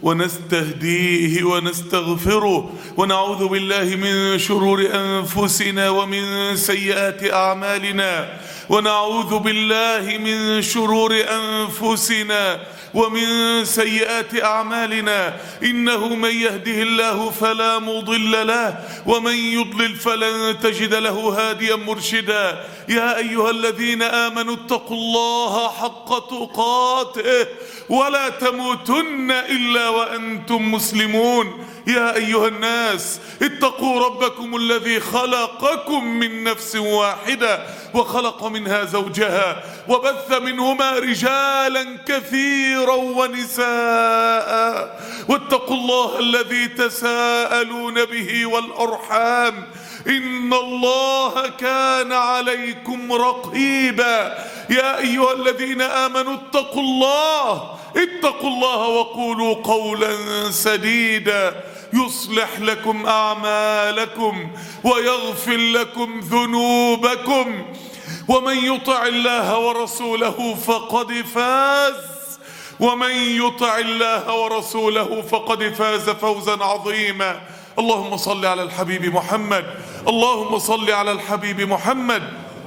ونستهديه ونستغفره، ونعوذ بالله من شرور أنفسنا ومن سيئات أعمالنا، ونعوذ بالله من شرور أنفسنا ومن سيئات أعمالنا، إنه من يهده الله فلا مضل له ومن يضلل فلن تجد له هاديا مرشدا. يا أيها الذين آمنوا اتقوا الله حق تقاته ولا تموتن إلا وأنتم مسلمون. يا أيها الناس اتقوا ربكم الذي خلقكم من نفس واحدة وخلق منها زوجها وبث منهما رجالا كثيرا ونساء، واتقوا الله الذي تساءلون به والأرحام إن الله كان عليكم رقيبا. يا أيها الذين آمنوا اتقوا الله وقولوا قولا سديدا يصلح لكم أعمالكم ويغفر لكم ذنوبكم، ومن يطع الله ورسوله فقد فاز فوزا عظيما. اللهم صل على الحبيب محمد، اللهم صل على الحبيب محمد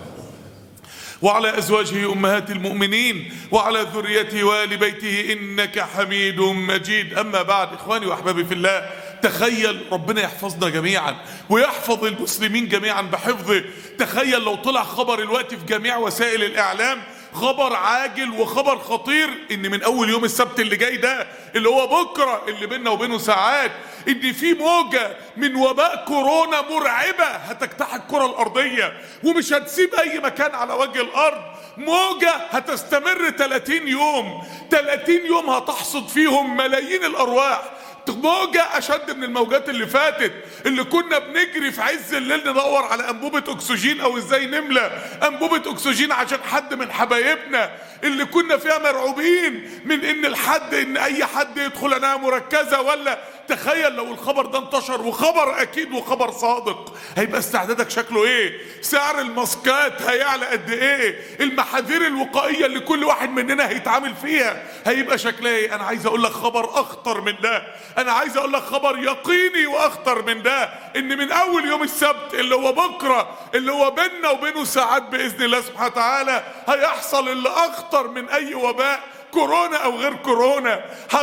وعلى أزواجه أمهات المؤمنين وعلى ذريته وآل بيته إنك حميد مجيد. أما بعد، إخواني وأحبابي في الله، تخيل ربنا يحفظنا جميعا ويحفظ المسلمين جميعا بحفظه. تخيل لو طلع خبر الوقت في جميع وسائل الإعلام، خبر عاجل وخبر خطير، ان من اول يوم السبت اللي جاي ده اللي هو بكرة اللي بيننا وبينه ساعات، ان في موجة من وباء كورونا مرعبة هتجتاح الكرة الارضية ومش هتسيب اي مكان على وجه الارض. موجة هتستمر 30 يوم، 30 يوم هتحصد فيهم ملايين الارواح. موجة أشد من الموجات اللي فاتت، اللي كنا بنجري في عز الليل ندور على أنبوبة أكسجين أو إزاي نملى أنبوبة أكسجين عشان حد من حبايبنا، اللي كنا فيها مرعوبين من إن أي حد يدخل عناية مركزة ولا. تخيل لو الخبر ده انتشر، وخبر أكيد وخبر صادق، هيبقى استعدادك شكله إيه؟ سعر الماسكات هيعلى قد إيه؟ المحاذير الوقائية اللي كل واحد مننا هيتعامل فيها هيبقى شكلها إيه؟ أنا عايز أقول لك خبر أخطر من ده، أنا عايز أقول لك خبر يقيني وأخطر من ده، إن من أول يوم السبت اللي هو بكرة اللي هو بيننا وبينه ساعات بإذن الله سبحانه وتعالى، هيحصل اللي أخطر من أي وباء كورونا أو غير كورونا.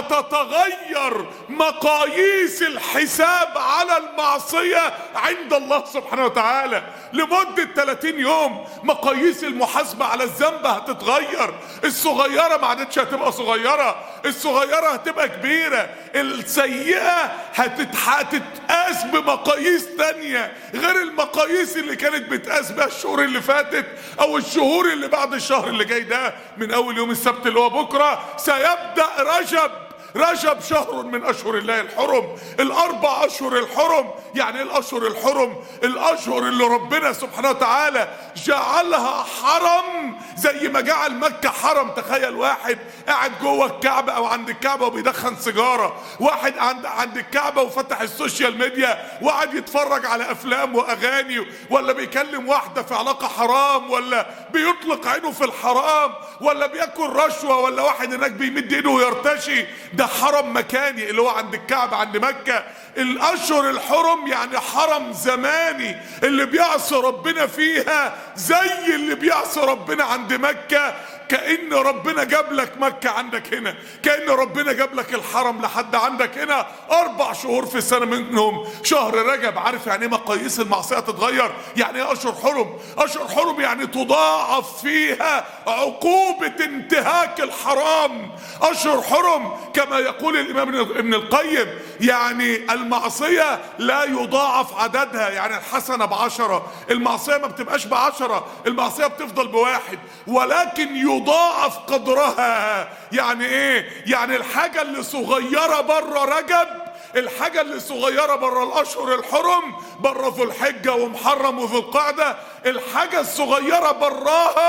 هتتغير مقاييس الحساب على المعصية عند الله سبحانه وتعالى لمدة 30 يوم. مقاييس المحاسبة على الذنب هتتغير، الصغيرة ما عادتش هتبقى صغيرة، الصغيرة هتبقى كبيرة، السيئة هتتقاس بمقاييس تانية غير المقاييس اللي كانت بتقاس بها الشهور اللي فاتت أو الشهور اللي بعد الشهر اللي جاي ده. من أول يوم السبت اللي هو بكرة سيبدأ رجب شهر من أشهر الله الحرم، الأربع أشهر الحرم. يعني الأشهر الحرم، الأشهر اللي ربنا سبحانه وتعالى جعلها حرم زي ما جعل مكة حرم. تخيل واحد قاعد جوه الكعبة أو عند الكعبة وبيدخن سيجارة، واحد عند الكعبة وفتح السوشيال ميديا وقعد يتفرج على أفلام وأغاني، ولا بيكلم واحدة في علاقة حرام، ولا بيطلق عينه في الحرام، ولا بياكل رشوة، ولا واحد هناك بيمد ايده ويرتشي. ده حرم مكاني اللي هو عند الكعبة عند مكة. الأشهر الحرم يعني حرم زماني اللي بيعصي ربنا فيها زي اللي بيعصي ربنا عند مكة. كأن ربنا جاب لك مكة عندك هنا، كأن ربنا جاب لك الحرم لحد عندك هنا. 4 شهور في السنة منهم شهر رجب. عارف يعني ايه مقاييس المعصية تتغير؟ يعني ايه أشهر حرم؟ أشهر حرم يعني تضاعف فيها عقوبة انتهاك الحرام. أشهر حرم كما يقول الإمام ابن القيم، يعني المعصية لا يضاعف عددها، يعني الحسنة ب10، المعصية ما بتبقاش ب10، المعصية بتفضل ب1، ولكن يضاعف قدرها. يعني ايه؟ يعني الحاجة اللي صغيرة بره رجب، الحاجة اللي صغيرة بره الأشهر الحرم، بره ذو الحجة ومحرم وذو القعدة، الحاجة الصغيرة براها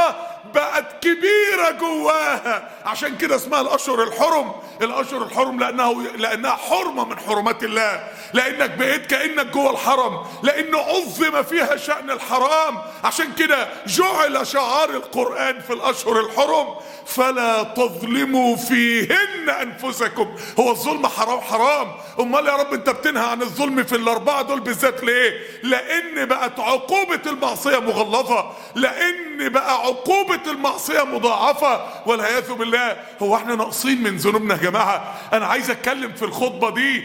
بقت كبيرة جواها. عشان كده اسمها الاشهر الحرم. الاشهر الحرم لانها حرمة من حرمات الله، لانك بقيت كأنك جوه الحرم، لانه عظم فيها شأن الحرام. عشان كده جعل شعار القرآن في الاشهر الحرم فلا تظلموا فيهن انفسكم. هو الظلم حرام؟ امال يا رب انت بتنهى عن الظلم في الاربعة دول بالذات ليه؟ لان بقت عقوبة المعصية مغلظة، لان بقى عقوبة المعصية مضاعفة والعياذ بالله. هو احنا ناقصين من ذنوبنا يا جماعة؟ انا عايز اتكلم في الخطبة دي.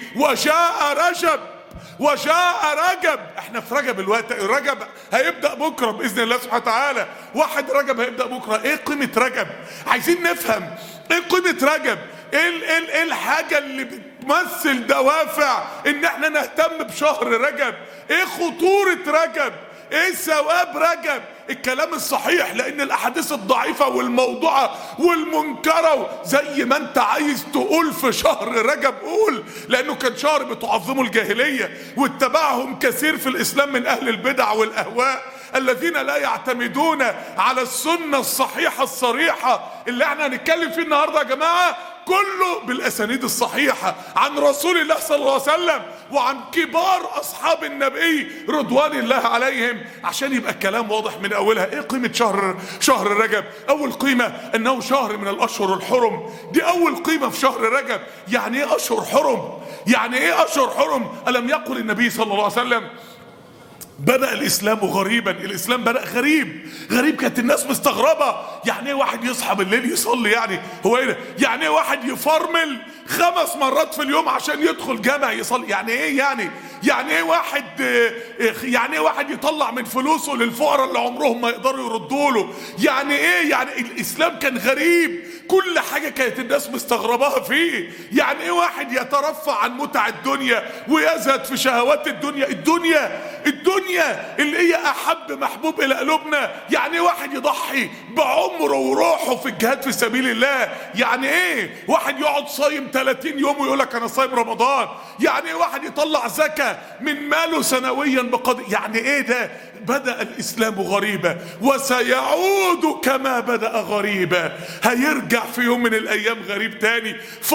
وجاء رجب. احنا في رجب الوقت، رجب هيبدأ بكرة بإذن الله سبحانه وتعالى. 1 رجب هيبدأ بكرة. ايه قيمة رجب؟ عايزين نفهم ايه قيمة رجب. ايه الحاجة اللي بتمثل دوافع ان احنا نهتم بشهر رجب؟ ايه خطورة رجب؟ ايه ثواب رجب؟ الكلام الصحيح، لان الاحاديث الضعيفة والموضوعة والمنكرة زي ما انت عايز تقول في شهر رجب قول، لانه كان شهر بتعظمه الجاهلية واتبعهم كثير في الاسلام من اهل البدع والاهواء الذين لا يعتمدون على السنة الصحيحة الصريحة. اللي احنا هنتكلم فيه النهاردة يا جماعة كله بالاسانيد الصحيحة عن رسول الله صلى الله عليه وسلم وعن كبار اصحاب النبي رضوان الله عليهم، عشان يبقى الكلام واضح من اولها. ايه قيمة شهر رجب؟ اول قيمة انه شهر من الاشهر الحرم. دي اول قيمة في شهر رجب. يعني ايه اشهر حرم؟ يعني ايه اشهر حرم؟ الم يقل النبي صلى الله عليه وسلم بدأ الإسلام غريبا. الإسلام بدأ غريب. كانت الناس مستغربة. يعني ايه واحد يصحى بالليل يصلي؟ يعني هو ايه ده؟ يعني ايه واحد يفرمل 5 مرات في اليوم عشان يدخل جامع يصلي؟ يعني ايه؟ يعني ايه واحد يطلع من فلوسه للفقراء اللي عمرهم ما يقدروا يردوا له؟ يعني ايه؟ يعني الإسلام كان غريب. كل حاجة كانت الناس مستغرباها فيه. يعني ايه واحد يترفع عن متع الدنيا ويزهد في شهوات الدنيا اللي هي احب محبوب الى قلوبنا؟ يعني ايه واحد يضحي بعمره وروحه في الجهاد في سبيل الله؟ يعني ايه واحد يقعد صايم 30 يوم ويقول لك انا صايم رمضان؟ يعني ايه واحد يطلع زكاة من ماله سنويا بقدر؟ يعني ايه ده؟ بدأ الإسلام غريبا وسيعود كما بدأ غريبا. هيرجع في يوم من الأيام غريب تاني.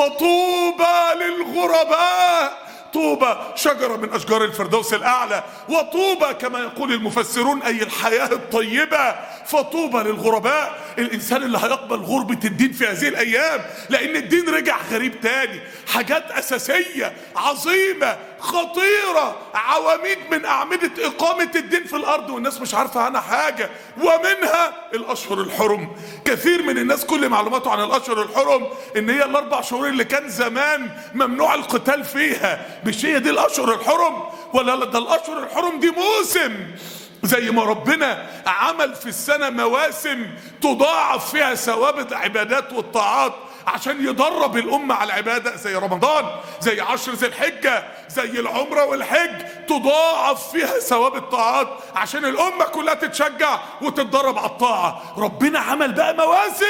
فطوبى للغرباء. طوبى شجرة من أشجار الفردوس الأعلى، وطوبى كما يقول المفسرون أي الحياة الطيبة. فطوبى للغرباء، الإنسان اللي هيقبل غربة الدين في هذه الأيام، لأن الدين رجع غريب تاني. حاجات أساسية عظيمة خطيرة، عواميد من أعمدة إقامة الدين في الأرض والناس مش عارفة عنها حاجة، ومنها الأشهر الحرم. كثير من الناس كل معلوماته عن الأشهر الحرم إن هي ال4 شهور اللي كان زمان ممنوع القتال فيها. مش هي دي الأشهر الحرم؟ ولا ده الأشهر الحرم دي موسم، زي ما ربنا عمل في السنة مواسم تضاعف فيها ثواب العبادات والطاعات عشان يدرب الأمة على العبادة، زي رمضان، زي 10 ذي الحجة، زي العمرة والحج، تضاعف فيها ثواب الطاعات عشان الأمة كلها تتشجع وتتدرب على الطاعة. ربنا عمل بقى مواسم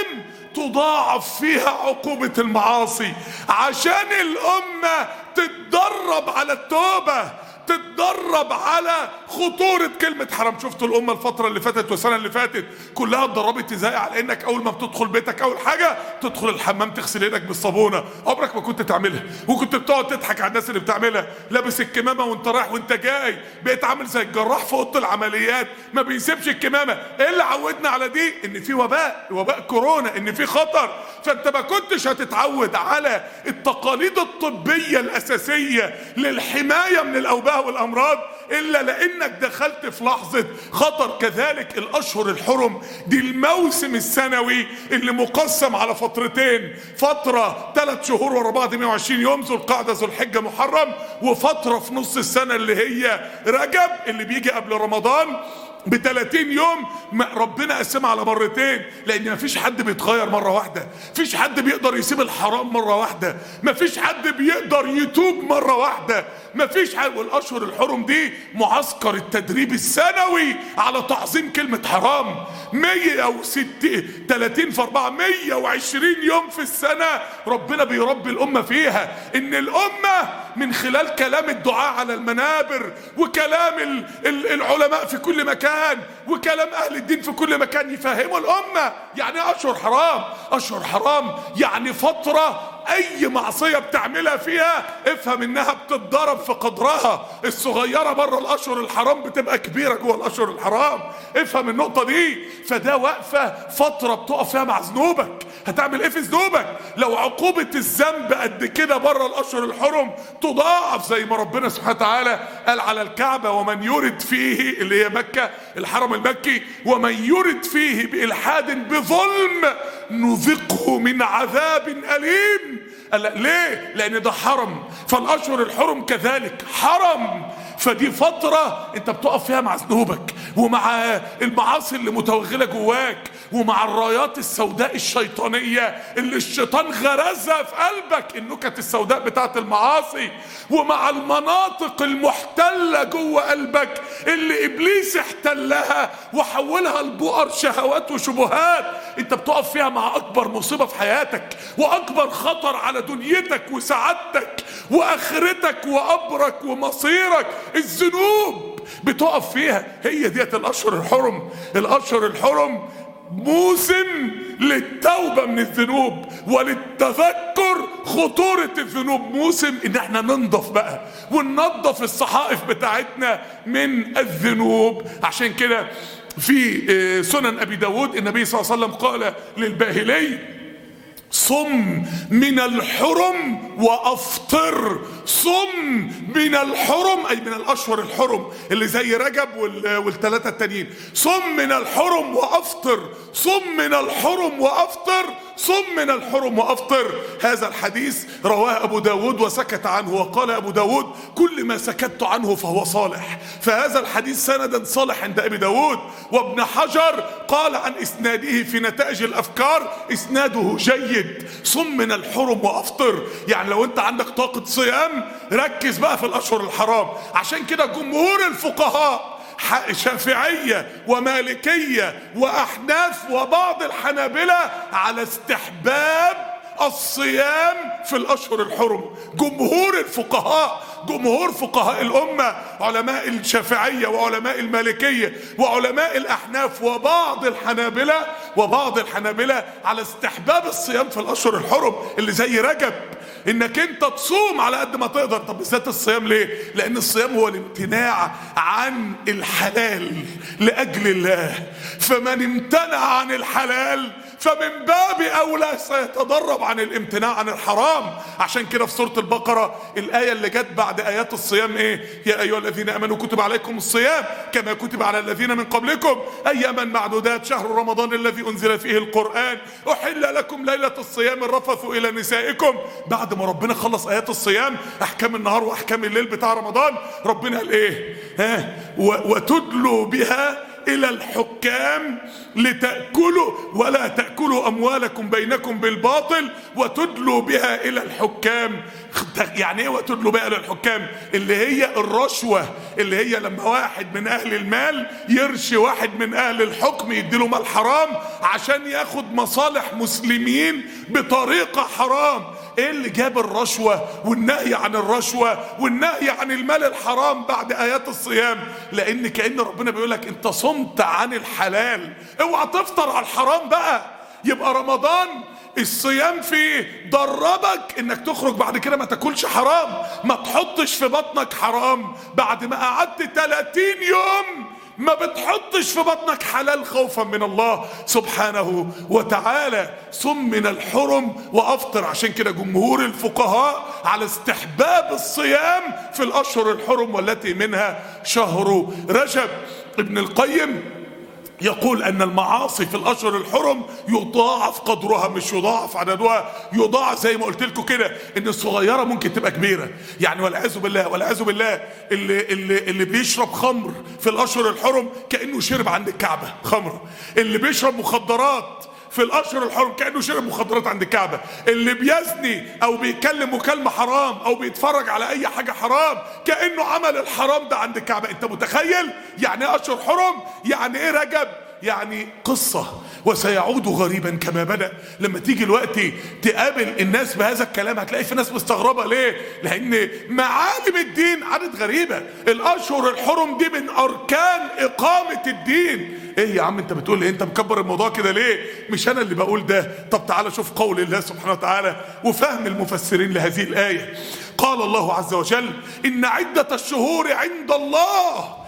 تضاعف فيها عقوبة المعاصي عشان الأمة تتدرب على التوبة، تتدرب على خطورة كلمة حرام. شفتوا الأمة الفترة اللي فاتت والسنة اللي فاتت كلها اتدربت ازاي على انك اول ما بتدخل بيتك اول حاجة تدخل الحمام تغسل ايدك بالصابونة. عمرك ما كنت تعملها، وكنت بتقعد تضحك على الناس اللي بتعملها. لابس الكمامة وانت رايح وانت جاي، بقيت عامل زي الجراح في اوضه العمليات ما بيسيبش الكمامة. ايه اللي عودنا على دي؟ ان في وباء كورونا، ان في خطر. فانت ما كنتش هتتعود على التقاليد الطبية الاساسية للحماية من الاوبئة والامراض الا لانك دخلت في لحظة خطر. كذلك الاشهر الحرم دي الموسم السنوي اللي مقسم على فترتين، فترة 3 شهور ورا بعض 120 يوم، ذو القعدة ذو الحجة محرم، وفترة في نص السنة اللي هي رجب اللي بيجي قبل رمضان ب30 يوم. ربنا قسمها على مرتين، لان مفيش حد بيتغير مرة واحدة، مفيش حد بيقدر يسيب الحرام مرة واحدة، مفيش حد بيقدر يتوب مرة واحدة، مفيش حد. والاشهر الحرم دي معسكر التدريب السنوي على تعظيم كلمة حرام. 130 في 4 120 يوم في السنة ربنا بيربي الامة فيها، ان الامة من خلال كلام الدعاء على المنابر وكلام العلماء في كل مكان وكلام اهل الدين في كل مكان يفهموا الامة يعني ايه اشهر حرام. اشهر حرام يعني فترة اي معصية بتعملها فيها افهم انها بتتضرب في قدرها. الصغيرة بره الاشهر الحرام بتبقى كبيرة جوه الاشهر الحرام، افهم النقطة دي. فده وقفة فترة بتقف فيها مع ذنوبك. هتعمل ايه في ذنوبك؟ لو عقوبة الذنب قد كده بره الاشهر الحرم تضاعف زي ما ربنا سبحانه وتعالى قال على الكعبة ومن يرد فيه اللي هي مكة الحرم المكي ومن يرد فيه بإلحاد بظلم نذقه من عذاب أليم. قال ليه؟ لأن ده حرم، فالأشهر الحرم كذلك حرم. فدي فترة انت بتقف فيها مع ذنوبك ومع المعاصي اللي متوغلة جواك ومع الرايات السوداء الشيطانية اللي الشيطان غرزها في قلبك، النكت السوداء بتاعت المعاصي، ومع المناطق المحتلة جوه قلبك اللي ابليس احتلها وحولها لبؤر شهوات وشبهات. انت بتقف فيها مع اكبر مصيبة في حياتك واكبر خطر على دنيتك وسعادتك واخرتك وقبرك ومصيرك، الذنوب بتقف فيها. هي ديت الاشهر الحرم. الاشهر الحرم موسم للتوبة من الذنوب وللتذكر خطورة الذنوب، موسم ان احنا ننضف بقى وننضف الصحائف بتاعتنا من الذنوب. عشان كده في سنن ابي داود النبي صلى الله عليه وسلم قال للباهلي صم من الحرم وافطر. صم من الحرم اي من الاشهر الحرم اللي زي رجب والثلاثه التانيين. صم من الحرم وافطر، صم من الحرم وافطر، صم من الحرم وافطر. هذا الحديث رواه ابو داود وسكت عنه، وقال ابو داود كل ما سكت عنه فهو صالح. فهذا الحديث سندا صالح عند ابي داود. وابن حجر قال عن اسناده في نتائج الافكار اسناده جيد. صم من الحرم وافطر، يعني لو انت عندك طاقة صيام ركز بقى في الاشهر الحرام. عشان كده جمهور الفقهاء شافعية ومالكية واحناف وبعض الحنابلة على استحباب الصيام في الاشهر الحرم. جمهور الفقهاء، جمهور فقهاء الامة، علماء الشافعية وعلماء المالكية وعلماء الاحناف وبعض الحنابلة على استحباب الصيام في الاشهر الحرم اللي زي رجب، انك انت تصوم على قد ما تقدر. طب بالذات الصيام ليه؟ لان الصيام هو الامتناع عن الحلال لاجل الله، فمن امتنع عن الحلال فمن باب اولى سيتدرب عن الامتناع عن الحرام. عشان كده في سورة البقرة الآية اللي جت بعد آيات الصيام ايه؟ يا ايها الذين امنوا كتب عليكم الصيام كما كتب على الذين من قبلكم اياما معدودات شهر رمضان الذي انزل فيه القرآن احل لكم ليلة الصيام الرفث الى نسائكم. بعد ما ربنا خلص آيات الصيام احكام النهار واحكام الليل بتاع رمضان، ربنا قال ايه؟ وتدلوا بها الى الحكام لتأكلوا ولا تأكلوا اموالكم بينكم بالباطل وتدلوا بها الى الحكام. يعني ايه وتدلوا بها الى الحكام؟ اللي هي الرشوة، اللي هي لما واحد من اهل المال يرشي واحد من اهل الحكم يديله مال حرام عشان ياخد مصالح مسلمين بطريقة حرام. ايه اللي جاب الرشوة والنهي عن الرشوة والنهي عن المال الحرام بعد ايات الصيام؟ لان كأن ربنا بيقولك انت صمت عن الحلال، اوعى تفطر على الحرام بقى. يبقى رمضان الصيام فيه دربك انك تخرج بعد كده ما تاكلش حرام، ما تحطش في بطنك حرام. بعد ما قعدت 30 يوم ما بتحطش في بطنك حلال خوفا من الله سبحانه وتعالى. صم من الحرم وافطر. عشان كده جمهور الفقهاء على استحباب الصيام في الاشهر الحرم والتي منها شهر رجب. ابن القيم يقول ان المعاصي في الاشهر الحرم يضاعف قدرها، مش يضاعف عددها، يضاعف. زي ما قلت لكم كده ان الصغيره ممكن تبقى كبيره، يعني والعياذ بالله والعياذ بالله اللي بيشرب خمر في الاشهر الحرم كانه شرب عند الكعبه خمر. اللي بيشرب مخدرات في الاشهر الحرم كانه شرب مخدرات عند الكعبه. اللي بيزني او بيتكلم مكالمه حرام او بيتفرج على اي حاجه حرام كانه عمل الحرام ده عند الكعبه. انت متخيل يعني ايه اشهر حرم؟ يعني ايه رجب؟ يعني قصة وسيعود غريبا كما بدأ. لما تيجي الوقت تقابل الناس بهذا الكلام هتلاقي في ناس مستغربة. ليه؟ لأن معالم الدين عادت غريبة. الأشهر الحرم دي من أركان إقامة الدين. إيه يا عم أنت بتقول إيه؟ أنت مكبر الموضوع كده ليه؟ مش أنا اللي بقول ده. طب تعالى شوف قول الله سبحانه وتعالى وفهم المفسرين لهذه الآية. قال الله عز وجل: إن عدة الشهور عند الله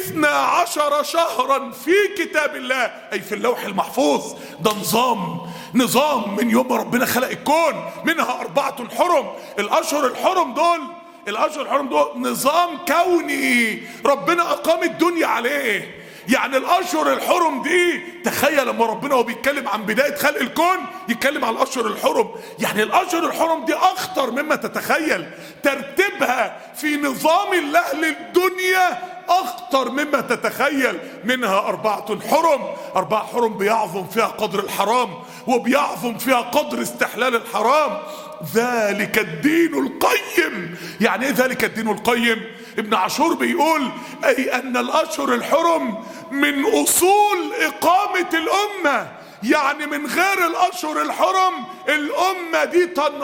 12 شهرا في كتاب الله، أي في اللوح المحفوظ. ده نظام من يوم ربنا خلق الكون، منها 4 حرم. الأشهر الحرم دول نظام كوني ربنا أقام الدنيا عليه. يعني الأشهر الحرم دي، تخيل لما ربنا وهو بيتكلم عن بداية خلق الكون يتكلم عن الأشهر الحرم. يعني الأشهر الحرم دي أخطر مما تتخيل. ترتيبها في نظام الله للدنيا أخطر مما تتخيل. منها 4 حرم. 4 حرم بيعظم فيها قدر الحرام وبيعظم فيها قدر استحلال الحرام. ذلك الدين القيم. يعني ايه ذلك الدين القيم؟ ابن عاشور بيقول: اي ان الاشهر الحرم من اصول اقامة الامة. يعني من غير الاشهر الحرم الامة دي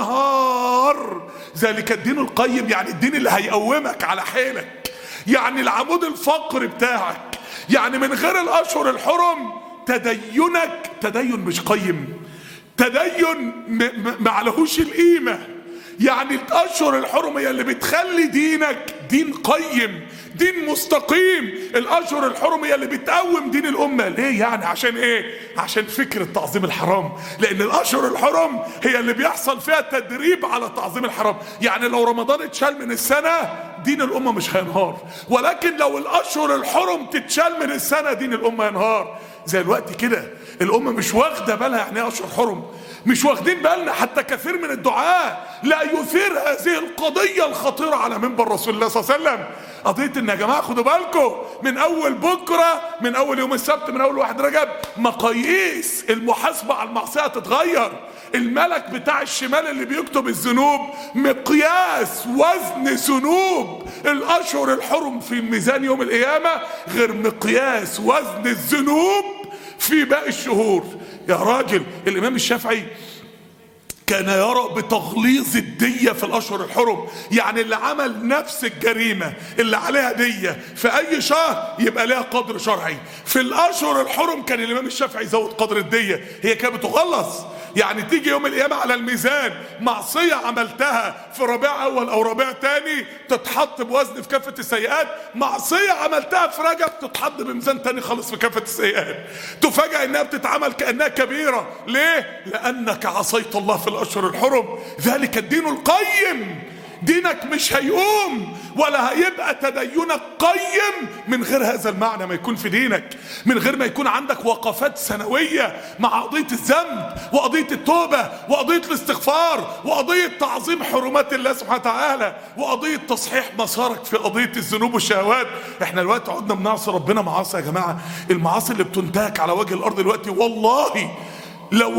تنهار. ذلك الدين القيم يعني الدين اللي هيقومك على حيلك، يعني العمود الفقري بتاعك. يعني من غير الاشهر الحرم تدينك تدين مش قيم، تدين معلهوش القيمة. يعني الاشهر الحرم هي اللي بتخلي دينك دين قيم، دين مستقيم. الاشهر الحرم هي اللي بتقوم دين الامه. ليه يعني؟ عشان ايه؟ عشان فكره تعظيم الحرام. لان الاشهر الحرم هي اللي بيحصل فيها تدريب على تعظيم الحرام. يعني لو رمضان اتشال من السنه دين الامه مش هينهار، ولكن لو الاشهر الحرم تتشال من السنه دين الامه ينهار. زي الوقت كده الامه مش واخده بالها يعني ايه اشهر حرم، مش واخدين بالنا. حتى كثير من الدعاء لا يثير هذه القضيه الخطيره على منبر رسول الله صلى الله عليه وسلم. قضيه ان يا جماعه خدوا بالكم من اول بكره، من اول يوم السبت، من اول 1 رجب مقاييس المحاسبه على المعصيه تتغير. الملك بتاع الشمال اللي بيكتب الذنوب مقياس وزن ذنوب الاشهر الحرم في الميزان يوم القيامه غير مقياس وزن الذنوب في باقي الشهور. يا راجل الامام الشافعي كان يرى بتغليظ الدية في الأشهر الحرم. يعني اللي عمل نفس الجريمة اللي عليها دية في أي شهر يبقى لها قدر شرعي. في الأشهر الحرم كان الإمام الشافعي يزود قدر الدية. هي كانت بتغلظ. يعني تيجي يوم القيامة على الميزان معصية عملتها في ربيع أول أو ربيع تاني تتحط بوزن في كافة السيئات، معصية عملتها في رجب تتحط بميزان تاني خالص في كافة السيئات. تفاجأ إنها بتتعمل كأنها كبيرة. ليه؟ لأنك عصيت الله في الأشهر الحرم. ذلك الدين القيم. دينك مش هيقوم ولا هيبقى تدينك قيم من غير هذا المعنى ما يكون في دينك، من غير ما يكون عندك وقفات سنوية مع قضية الذنب وقضية التوبة وقضية الاستغفار وقضية تعظيم حرمات الله سبحانه وتعالى وقضية تصحيح مسارك في قضية الذنوب والشهوات. احنا الوقت عدنا بنعصي ربنا معاصي يا جماعة. المعاصي اللي بتنتهك على وجه الأرض دلوقتي والله لو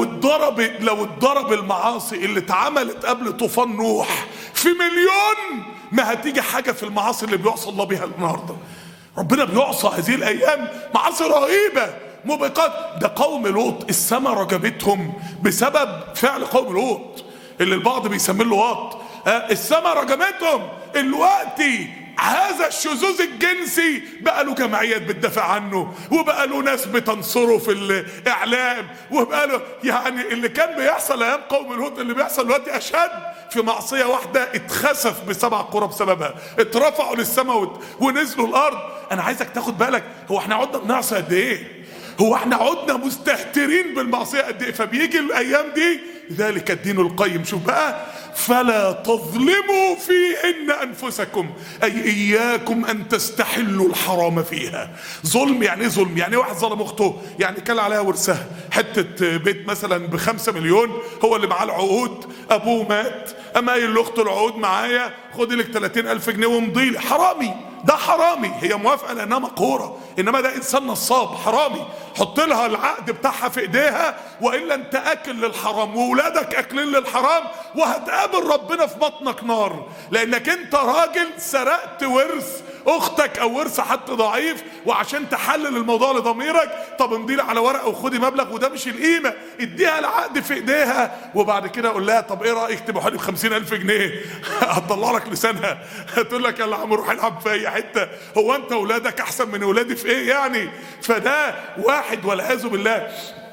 اتضرب المعاصي اللي اتعملت قبل طوفان نوح في 1,000,000 ما هتيجي حاجة في المعاصي اللي بيعصى الله بيها النهاردة. ربنا بيعصى هذه الأيام معاصي رهيبة موبقات. ده قوم لوط السماء رجبتهم بسبب فعل قوم لوط اللي البعض بيسميه اللواط. السماء رجمتهم. الوقتي هذا الشذوذ الجنسي بقى له جمعيات بتدافع عنه وبقى له ناس بتنصره في الاعلام وبقى له يعني اللي كان بيحصل ايام قوم لوط اللي بيحصل دلوقتي اشد. في معصيه واحده اتخسف ب7 قرى بسببها، اترفعوا للسماء ونزلوا الارض. انا عايزك تاخد بالك، هو احنا عدنا بنعصي قد ايه؟ هو احنا عدنا مستهترين بالمعصيه قد ايه؟ فبيجي الايام دي ذلك الدين القيم. شوف بقى: فلا تظلموا فيهن انفسكم، اي اياكم ان تستحلوا الحرام فيها. ظلم يعني ايه؟ ظلم يعني واحد ظلم اخته، يعني كان عليها ورثها حته بيت مثلا ب5 مليون، هو اللي معاه العقود، ابوه مات، اما قايل لاخته العقود معايا خدي لك 30,000 جنيه وامضي لي. حرامي، ده حرامي. هي موافقه لانها مقهوره، انما ده انسان نصاب حرامي. حط لها العقد بتاعها في ايديها والا انت اكل للحرام واولادك اكلين للحرام وهتقابل ربنا في بطنك نار، لانك انت راجل سرقت ورث اختك او ورث حد ضعيف، وعشان تحلل الموضوع لضميرك طب امضي لي على ورقه وخدي مبلغ وده مش القيمه، اديها العقد في ايديها، وبعد كده اقول لها طب ايه رايك تبقى لي ب 50,000 جنيه؟ هتطلع لك لسانها، هتقول لك يلا يا عم روح العب في اي حته، هو انت اولادك احسن من اولادي في ايه يعني؟ فده واحد والعياذ بالله.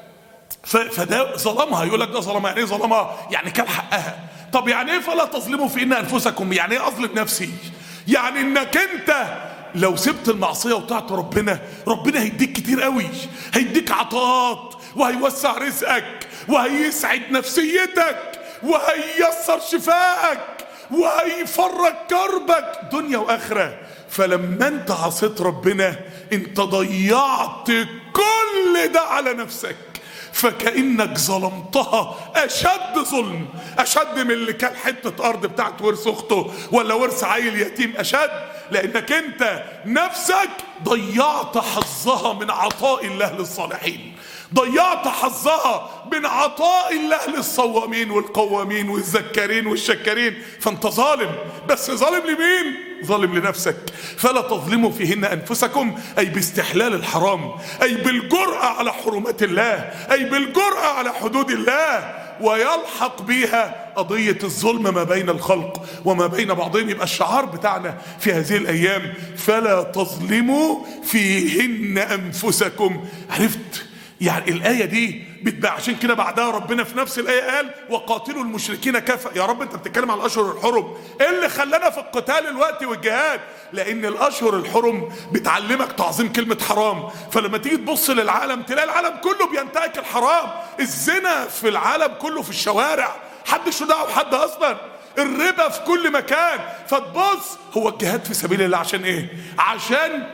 فده ظلمها. يقول لك ده ظلمها. يعني ايه ظلمها؟ يعني كان حقها. طب يعني ايه فلا تظلموا في ان انفسكم؟ يعني ايه اظلم نفسي؟ يعني انك انت لو سبت المعصيه وطاعت ربنا، ربنا هيديك كتير قوي، هيديك عطاءات وهيوسع رزقك وهيسعد نفسيتك وهييسر شفائك وهيفرج كربك دنيا واخره. فلما انت عصيت ربنا انت ضيعت كل ده على نفسك، فكأنك ظلمتها أشد ظلم، أشد من اللي كان حتة أرض بتاعت ورث أخته ولا ورث عيل يتيم، أشد، لأنك أنت نفسك ضيعت حظها من عطاء الله للصالحين، ضيعت حظها من عطاء الله للصوامين والقوامين والذكارين والشكارين. فأنت ظالم، بس ظالم لمين؟ ظالم لنفسك. فلا تظلموا فيهن أنفسكم، أي باستحلال الحرام، أي بالجرأة على حرمات الله، أي بالجرأة على حدود الله، ويلحق بيها قضية الظلم ما بين الخلق وما بين بعضهم. يبقى الشعار بتاعنا في هذه الأيام فلا تظلموا فيهن أنفسكم. عرفت؟ يعني الآية دي بتبقى عشان كده بعدها ربنا في نفس الآية قال وقاتلوا المشركين كافة. يا رب انت بتتكلم على الأشهر الحرم، ايه اللي خلانا في القتال الوقت والجهاد؟ لأن الأشهر الحرم بتعلمك تعظيم كلمة حرام. فلما تيجي تبص للعالم تلاقي العالم كله بينتهك الحرام، الزنا في العالم كله في الشوارع، حدش دعوه بحد أصلا، الربا في كل مكان. فتبص هو الجهاد في سبيل الله عشان ايه؟ عشان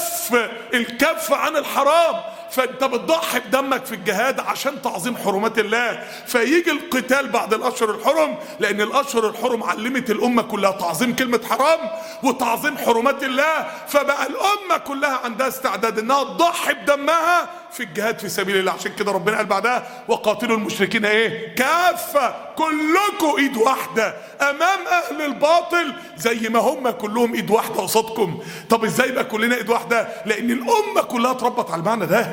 الكف عن الحرام. فانت بتضحي بدمك في الجهاد عشان تعظيم حرمات الله. فيجي القتال بعد الاشهر الحرم، لان الاشهر الحرم علمت الامه كلها تعظيم كلمه حرام وتعظيم حرمات الله. فبقى الامه كلها عندها استعداد انها تضحي بدمها في الجهاد في سبيل الله. عشان كده ربنا قال بعدها وقاتلوا المشركين ايه؟ كافه، كلكم ايد واحده امام اهل الباطل زي ما هم كلهم ايد واحده قصادكم. طب ازاي بقى كلنا ايد واحده؟ لان الامه كلها اتربت على المعنى ده.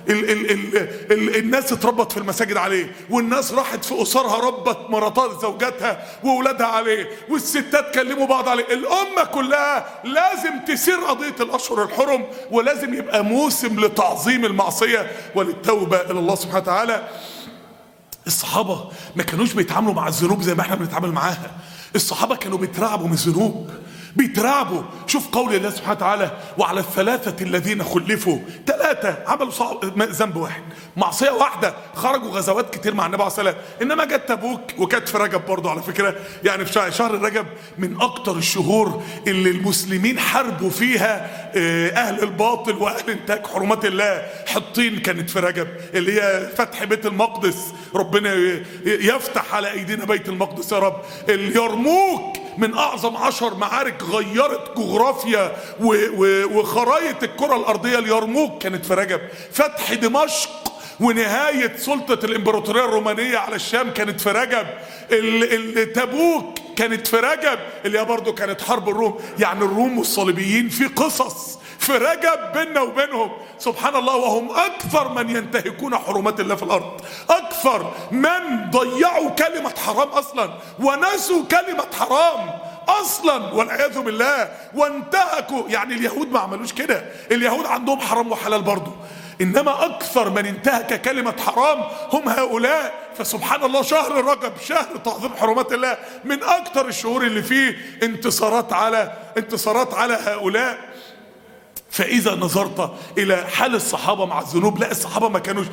الناس اتربت في المساجد عليه، والناس راحت في اسرها ربت مراتات زوجاتها واولادها عليه، والستات كلموا بعض عليه. الامه كلها لازم تسير قضيه الاشهر الحرم، ولازم يبقى موسم لتعظيم المعصيه وللتوبه الى الله سبحانه وتعالى. الصحابه ما كانوش بيتعاملوا مع الذنوب زي ما احنا بنتعامل معاها. الصحابه كانوا بيترعبوا من الذنوب، بيترعبوا. شوف قول الله سبحانه وتعالى وعلى الثلاثة الذين خلفوا، ثلاثة عملوا ذنب واحد، معصية واحدة، خرجوا غزوات كتير مع النبي عليه الصلاة والسلام، انما جت تبوك وكانت في رجب برضه على فكرة. يعني في شهر رجب من اكتر الشهور اللي المسلمين حاربوا فيها اهل الباطل واهل انتهاك حرمات الله. حطين كانت في رجب اللي هي فتح بيت المقدس، ربنا يفتح على ايدينا بيت المقدس يا رب. اليرموك من اعظم 10 معارك غيرت جغرافيا وخرايط الكرة الارضية. اليرموك كانت في رجب. فتح دمشق ونهاية سلطة الامبراطورية الرومانية على الشام كانت في رجب. تبوك كانت في رجب اللي هي برضو كانت حرب الروم. يعني الروم والصليبيين في قصص في رجب بيننا وبينهم سبحان الله. وهم اكثر من ينتهكون حرمات الله في الارض، اكثر من ضيعوا كلمة حرام اصلا ونسوا كلمة حرام اصلا والعياذ بالله وانتهكوا. يعني اليهود ما عملوش كده، اليهود عندهم حرام وحلال برضو، انما اكثر من انتهك كلمة حرام هم هؤلاء. فسبحان الله شهر رجب شهر تعظيم حرمات الله، من اكثر الشهور اللي فيه انتصارات على هؤلاء. فإذا نظرت إلى حال الصحابة مع الذنوب، لا الصحابة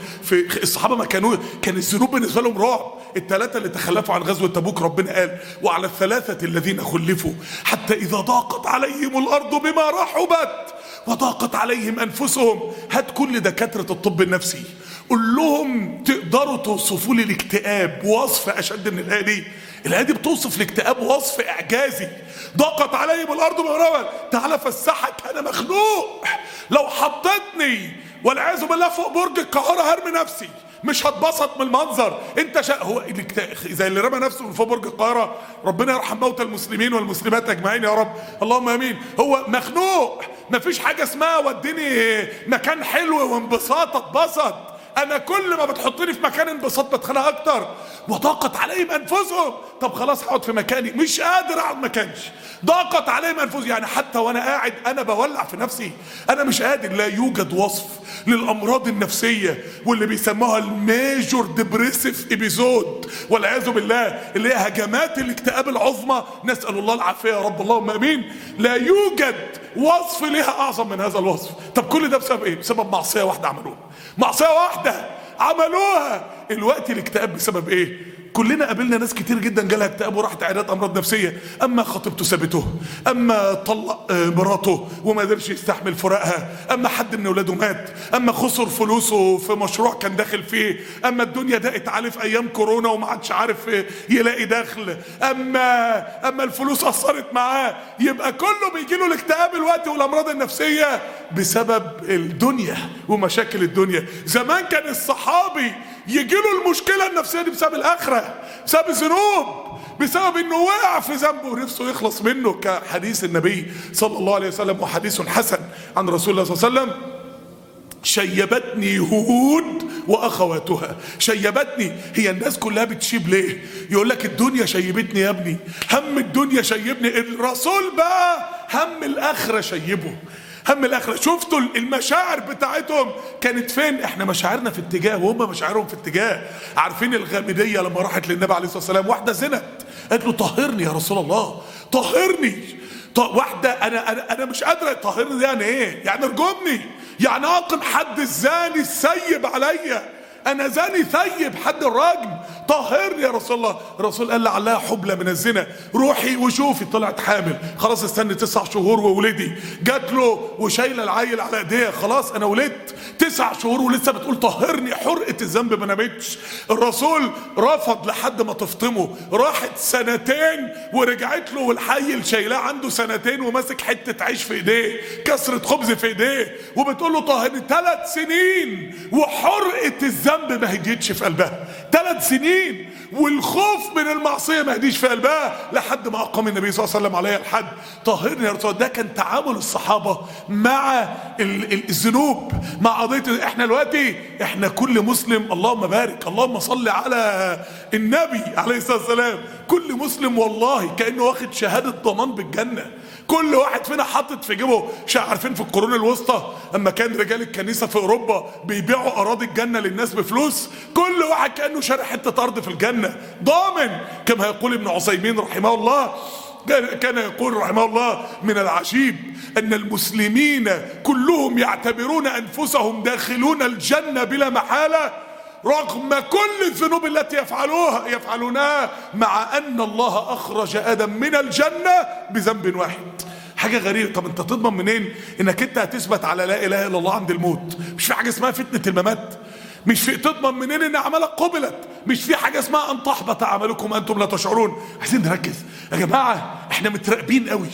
ما كانوا كان الذنوب بالنسبة لهم رعب. الثلاثة اللي تخلفوا عن غزوة تبوك ربنا قال وعلى الثلاثة الذين خلفوا حتى إذا ضاقت عليهم الأرض بما رحبت وضاقت عليهم أنفسهم. هات كل دكاترة الطب النفسي قول لهم تقدروا توصفوا لي الاكتئاب وصف أشد من الآية دي؟ الآية دي بتوصف الاكتئاب وصف إعجازي. ضاقت عليهم الأرض بما رحبت، تعالى فسحك، أنا مخنوق، لو حطتني والعياذ بالله فوق برج القاهرة هرمي نفسي مش هتبسط من المنظر. انت هو زي اللي رمى نفسه من فوق برج القاهره، ربنا يرحم موتى المسلمين والمسلمات اجمعين يا رب، اللهم امين. هو مخنوق، مفيش حاجه اسمها وديني مكان حلو وانبساط اتبسط، انا كل ما بتحطني في مكان انبساط بتخانق اكتر. وضاقت عليهم انفسهم، طب خلاص هقعد في مكاني، مش قادر اقعد مكانش. ضاقت عليهم انفسهم، يعني حتى وانا قاعد انا بولع في نفسي، انا مش قادر. لا يوجد وصف للامراض النفسيه واللي بيسموها الميجور ديبريسيف ابيزود والعياذ بالله، اللي هي هجمات الاكتئاب العظمى، نسال الله العافيه يا رب اللهم امين. لا يوجد وصف لها اعظم من هذا الوصف. طب كل ده بسبب ايه؟ بسبب معصيه واحده عملوها، معصيه واحده عملوها. الوقت الاكتئاب بسبب ايه؟ كلنا قابلنا ناس كتير جدا جالها اكتئاب وراحت عيادات امراض نفسيه، اما خطيبته سابته، اما طلق مراته وما قدرش يستحمل فراقها، اما حد من اولاده مات، اما خسر فلوسه في مشروع كان داخل فيه، اما الدنيا ضاقت عليه في ايام كورونا وما عادش عارف يلاقي دخل، اما الفلوس اثرت معاه. يبقى كله بيجي له الاكتئاب الوقت والامراض النفسيه بسبب الدنيا ومشاكل الدنيا. زمان كان الصحابي يجي له المشكله النفسيه دي بسبب الاخره، بسبب الذنوب، بسبب انه وقع في ذنب ونفسه يخلص منه، كحديث النبي صلى الله عليه وسلم، وحديث حسن عن رسول الله صلى الله عليه وسلم: شيبتني هود واخواتها. شيبتني، هي الناس كلها بتشيب ليه؟ يقول لك الدنيا شيبتني يا ابني، هم الدنيا شيبني. الرسول بقى هم الاخره شيبه، هم الاخره. شفتوا المشاعر بتاعتهم كانت فين؟ احنا مشاعرنا في اتجاه وهم مشاعرهم في اتجاه. عارفين الغامديه لما راحت للنبي عليه الصلاه والسلام، واحده زنت، قالت له طهرني يا رسول الله، طهرني. واحده انا مش قادره، طهرني يعني ايه؟ يعني ارجمني، يعني اقم حد الزاني السيب عليا، انا زاني ثيب، حد الرجم، طهرني يا رسول الله. الرسول قال لعلها حبلى من الزنا، روحي وشوفي. طلعت حامل، خلاص استني 9 شهور وولدي. جات له وشايله العيل على ايديها، خلاص انا ولدت 9 شهور ولسه بتقول طهرني، حرقه الذنب ما نامتش. الرسول رفض لحد ما تفطمه، راحت 2 سنين ورجعت له والحي شايلاه عنده 2 سنين وماسك حته عيش في ايديه، كسره خبز في ايديه، وبتقول له طهرني. 3 سنين وحرقه الذنب ما هديتش في قلبها، 3 سنين والخوف من المعصيه ما هديش في قلبها، لحد ما اقام النبي صلى الله عليه وسلم عليها الحد: طهرني يا رسول الله. ده كان تعامل الصحابه مع الذنوب، مع قضيه. احنا دلوقتي احنا كل مسلم، اللهم بارك، اللهم صل على النبي عليه الصلاه والسلام، كل مسلم والله كانه واخد شهاده ضمان بالجنه. كل واحد فينا حاطط في جيبه عارفين في القرون الوسطى اما كان رجال الكنيسه في اوروبا بيبيعوا اراضي الجنه للناس بفلوس، كل واحد كانه شاري حته ارض في الجنه ضامن. كما يقول ابن عثيمين رحمه الله، كان يقول رحمه الله: من العجيب ان المسلمين كلهم يعتبرون انفسهم داخلون الجنه بلا محاله، رغم كل الذنوب التي يفعلونها، مع ان الله اخرج ادم من الجنه بذنب واحد. حاجه غريبه. طب انت تضمن منين انك انت هتثبت على لا اله الا الله عند الموت؟ مش في حاجه اسمها فتنه الممات؟ مش في تضمن منين ان اعمالك قبلت؟ مش في حاجه اسمها ان تحبط اعمالكم وانتم لا تشعرون؟ عايزين نركز يا جماعه، احنا متراقبين قوي،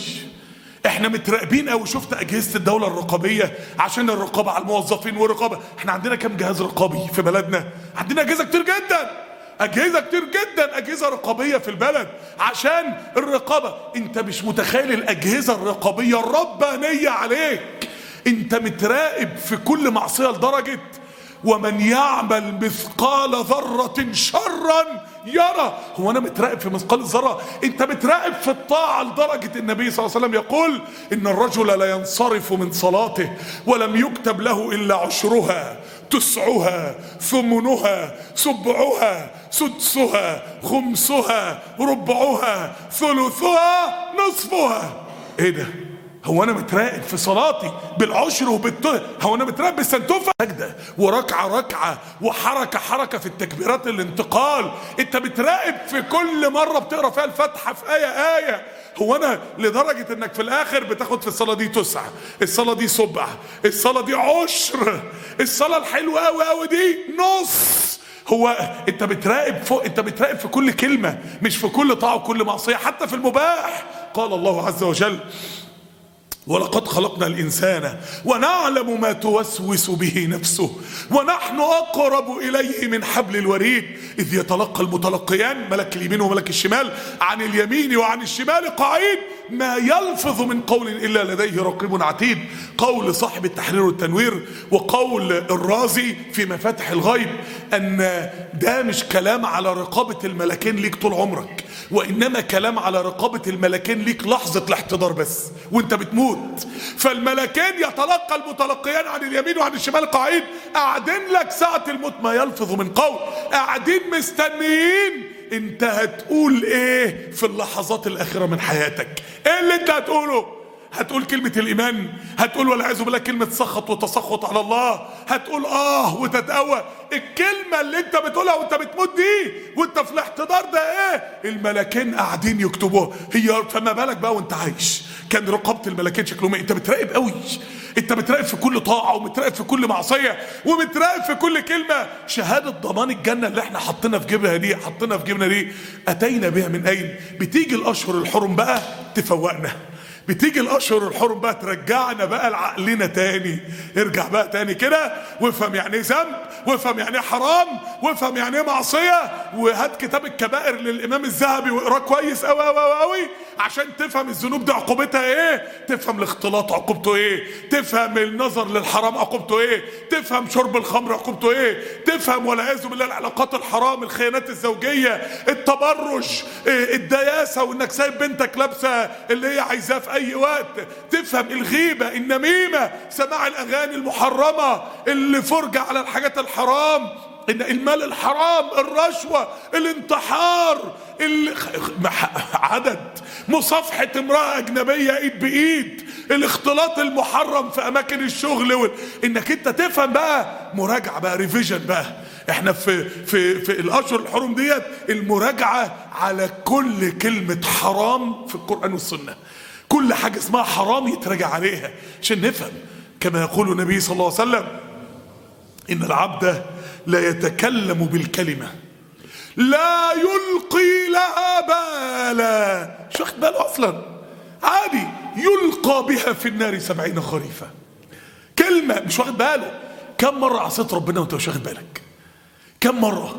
احنا متراقبين قوي. شفت اجهزه الدوله الرقابيه عشان الرقابه على الموظفين والرقابه؟ احنا عندنا كام جهاز رقابي في بلدنا؟ عندنا اجهزه كتير جدا، اجهزه كتير جدا، اجهزه رقابيه في البلد عشان الرقابه. انت مش متخيل الاجهزه الرقابيه الربانيه عليك، انت متراقب في كل معصيه لدرجه ومن يعمل مثقال ذرة شرا يرى. هو انا متراقب في مثقال الذرة؟ انت متراقب في الطاعة لدرجة النبي صلى الله عليه وسلم يقول: ان الرجل لا ينصرف من صلاته ولم يكتب له الا عشرها، تسعها، ثمنها، سبعها، سدسها، خمسها، ربعها، ثلثها، نصفها. ايه ده؟ هو انا متراقب في صلاتي بالعشر هو انا متراقب بالسنتوفه؟ سجده وركعه ركعه وحركه حركه في التكبيرات الانتقال. انت متراقب في كل مره بتقرا فيها الفاتحه في ايه. هو انا لدرجه انك في الاخر بتاخد في الصلاه دي 9، الصلاه دي 7، الصلاه دي 10، الصلاه الحلوه قوي قوي دي نص. هو انت بتراقب فوق، انت بتراقب في كل كلمه، مش في كل طاعه وكل معصيه، حتى في المباح. قال الله عز وجل: ولقد خلقنا الإنسان ونعلم ما توسوس به نفسه ونحن أقرب إليه من حبل الوريد إذ يتلقى المتلقيان ملك اليمين وملك الشمال عن اليمين وعن الشمال قعيد ما يلفظ من قول إلا لديه رقيب عتيد. قول صاحب التحرير والتنوير وقول الرازي في مفاتح الغيب أن ده مش كلام على رقابة الملكين ليك طول عمرك، وإنما كلام على رقابة الملكين ليك لحظة الاحتضار بس وانت بتموت. فالملكين يتلقى المتلقيان عن اليمين وعن الشمال قاعدين قاعدين لك ساعة الموت ما يلفظ من قول، قاعدين مستنيين انت هتقول ايه في اللحظات الاخيرة من حياتك. ايه اللي انت هتقوله؟ هتقول كلمة الإيمان؟ هتقول والعياذ بالله كلمة سخط وتسخط على الله؟ هتقول وتتقوى؟ الكلمة اللي انت بتقولها وانت بتموت دي وانت في الاحتضار ده ايه؟ الملكين قاعدين يكتبوها. هي فما بالك بقى وانت عايش؟ كان رقابة الملكين شكلهم ايه؟ انت بتراقب قوي، انت بتراقب في كل طاعة ومتراقب في كل معصية ومتراقب في كل كلمة. شهادة ضمان الجنة اللي احنا حطينا في جيبنا دي اتينا بها من اين؟ بتيجي الاشهر الحرم بقى تفوقنا، بتيجي الاشهر الحرم بقى ترجعنا بقى لعقلنا تاني. ارجع بقى تاني كده وافهم يعني ايه ذنب، وافهم يعني ايه حرام، وافهم يعني ايه معصيه، وهات كتاب الكبائر للامام الذهبي واقراه كويس قوي قوي قوي عشان تفهم الذنوب دي عقوبتها ايه، تفهم الاختلاط عقوبته ايه، تفهم النظر للحرام عقوبته ايه، تفهم شرب الخمر عقوبته ايه، تفهم والعياذ بالله العلاقات الحرام، الخيانات الزوجيه، التبرج، الدياسه، وانك سايب بنتك لابسه اللي هي عايزاه في اي وقت، تفهم الغيبه، النميمه، سماع الاغاني المحرمه، الفرجه على الحاجات الحرام، ان المال الحرام، الرشوه، الانتحار، عدد مصافحه امراه اجنبيه ايد بايد، الاختلاط المحرم في اماكن الشغل، انك انت تفهم بقى مراجعه بقى، ريفيجن بقى. احنا في الاشهر الحرم ديت المراجعه على كل كلمه حرام في القران والسنه، كل حاجه اسمها حرام يتراجع عليها عشان نفهم. كما يقول النبي صلى الله عليه وسلم ان العبد لا يتكلم بالكلمه لا يلقي لها بالا، مش واخد باله اصلا، عادي يلقى بها في النار 70 خريفا. كلمه مش واخد باله. كم مره عصيت ربنا وانت مش واخد بالك؟ كم مره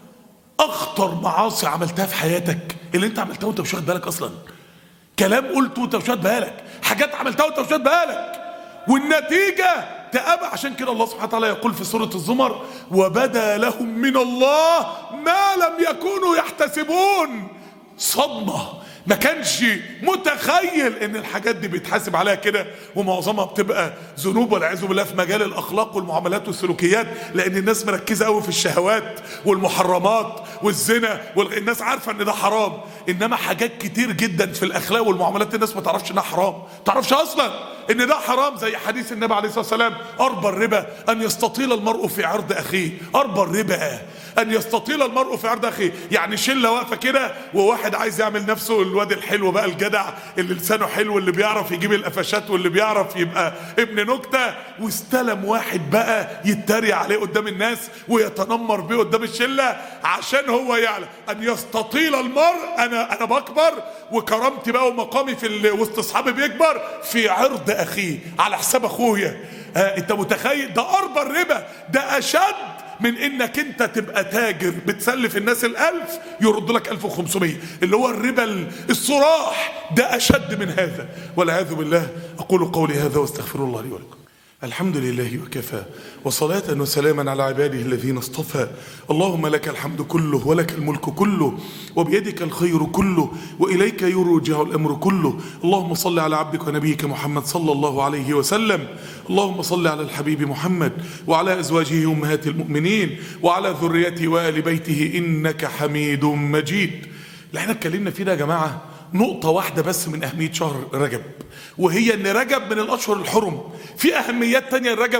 اخطر معاصي عملتها في حياتك اللي انت عملتها وانت مش واخد بالك اصلا؟ كلام قلته وانت مش واخد بالك، حاجات عملتها وانت مش واخد بالك، والنتيجه تأبى. عشان كده الله سبحانه وتعالى يقول في سورة الزمر وبدا لهم من الله ما لم يكونوا يحتسبون. صدمة، ما كانش متخيل ان الحاجات دي بيتحاسب عليها كده، ومعظمها بتبقى ذنوب والعياذ بالله في مجال الاخلاق والمعاملات والسلوكيات، لان الناس مركزه قوي في الشهوات والمحرمات والزنا والناس عارفه ان ده حرام، انما حاجات كتير جدا في الاخلاق والمعاملات الناس ما تعرفش انها حرام، ما تعرفش اصلا ان ده حرام. زي حديث النبي عليه الصلاه والسلام اربى الربا ان يستطيل المرء في عرض اخيه. اربى الربا ان يستطيل المرء في عرض اخيه، يعني شله واقفه كده وواحد عايز يعمل نفسه الواد الحلو بقى، الجدع اللي لسانه حلو، اللي بيعرف يجيب القفشات واللي بيعرف يبقى ابن نكته، واستلم واحد بقى يتريق عليه قدام الناس ويتنمر بيه قدام الشله عشان هو يعلم ان يستطيل المرء، انا بكبر وكرامتي بقى ومقامي في وسط اصحابي بيكبر في عرض اخيه على حساب اخويا. انت متخيل؟ ده اربى الربا، ده اشد من انك انت تبقى تاجر بتسلف الناس 1000 يرد لك 1500، اللي هو الربا الصراح، ده اشد من هذا والعياذ بالله. اقول قولي هذا واستغفر الله لي ولكم. الحمد لله وكفى، وصلاة وسلاما على عباده الذين اصطفى. اللهم لك الحمد كله ولك الملك كله وبيدك الخير كله وإليك يرجع الأمر كله. اللهم صل على عبدك ونبيك محمد صلى الله عليه وسلم. اللهم صل على الحبيب محمد وعلى أزواجه أمهات المؤمنين وعلى ذريته وآل بيته إنك حميد مجيد. اللي احنا اتكلمنا فيه ده يا جماعة نقطة واحدة بس من أهمية شهر رجب، وهي ان رجب من الاشهر الحرم. في اهميات تانية لرجب،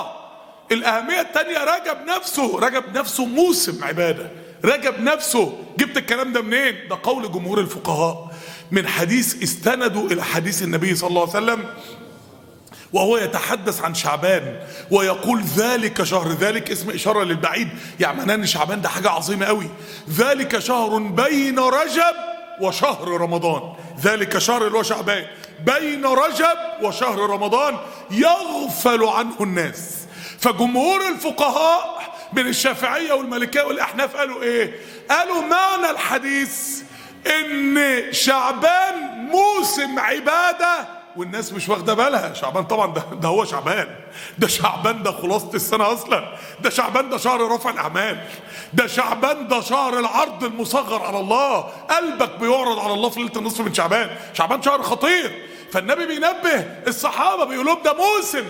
الاهمية التانية رجب نفسه موسم عبادة. رجب نفسه جبت الكلام ده منين؟ ده قول جمهور الفقهاء من حديث استندوا الى حديث النبي صلى الله عليه وسلم وهو يتحدث عن شعبان ويقول ذلك شهر، ذلك اسم اشارة للبعيد، يعني معناه ان شعبان ده حاجة عظيمة قوي. ذلك شهر بين رجب وشهر رمضان، ذلك شهر اللي هو شعبان، بين رجب وشهر رمضان يغفل عنه الناس. فجمهور الفقهاء من الشافعية والمالكية والأحناف قالوا ايه؟ قالوا معنى الحديث ان شعبان موسم عبادة والناس مش واخده بالها. شعبان طبعا ده هو شعبان، ده شعبان ده خلاصة السنة اصلا، ده شعبان ده شهر رفع الاعمال، ده شعبان ده شهر العرض المصغر على الله، قلبك بيعرض على الله في ليلة النصف من شعبان. شعبان شهر خطير. فالنبي بينبه الصحابة بيقول لهم ده موسم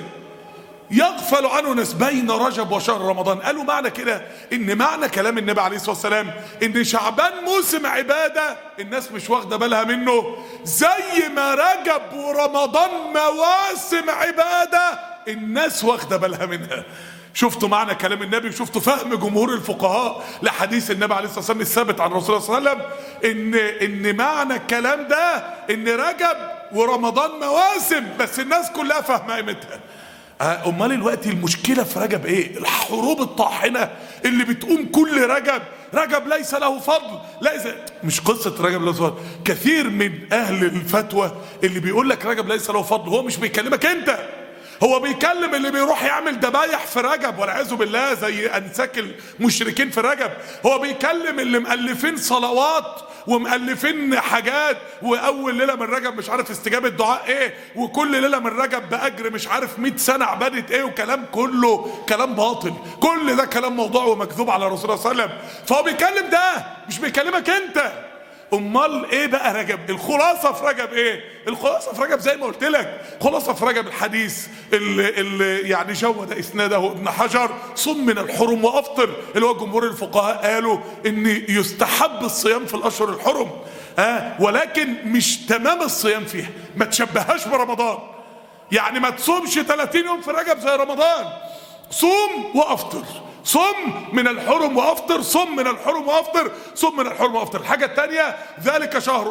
يغفل عنه ناس بين رجب وشهر رمضان. قالوا معنى كده ان معنى كلام النبي عليه الصلاة والسلام ان شعبان موسم عبادة الناس مش واخدة بالها منه، زي ما رجب ورمضان مواسم عبادة الناس واخدة بالها منها. شفتوا معنى كلام النبي وشفتوا فهم جمهور الفقهاء لحديث النبي عليه الصلاة والسلام الثابت عن رسول الله صلى الله عليه وسلم ان معنى الكلام ده ان رجب ورمضان مواسم بس الناس كلها فاهمة قيمتها. امال الوقت المشكله في رجب ايه؟ الحروب الطاحنه اللي بتقوم كل رجب. رجب ليس له فضل، مش قصه رجب له فضل. كثير من اهل الفتوى اللي بيقول لك رجب ليس له فضل هو مش بيكلمك انت، هو بيكلم اللي بيروح يعمل ذبايح في رجب والعياذ بالله زي انساك المشركين في رجب. هو بيكلم اللي مؤلفين صلوات ومؤلفين حاجات، واول ليله من رجب مش عارف استجابه دعاء ايه، وكل ليله من رجب باجر مش عارف 100 سنه عباده ايه، وكلام كله كلام باطل. كل ده كلام موضوع ومكذوب على رسول الله صلى الله عليه وسلم. فهو بيكلم ده مش بيكلمك انت. امال ايه بقى رجب؟ الخلاصه في رجب ايه؟ الخلاصه في رجب زي ما قلت لك، خلاصه في رجب الحديث اللي يعني جود اسناده ابن حجر، صم من الحرم وافطر، اللي هو جمهور الفقهاء قالوا ان يستحب الصيام في الاشهر الحرم، ولكن مش تمام الصيام فيها، ما تشبههاش برمضان. يعني ما تصومش 30 يوم في رجب زي رمضان، صوم وافطر، صم من الحرم وافطر، صم من الحرم وافطر، صم من الحرم وافطر. الحاجة الثانية ذلك شهر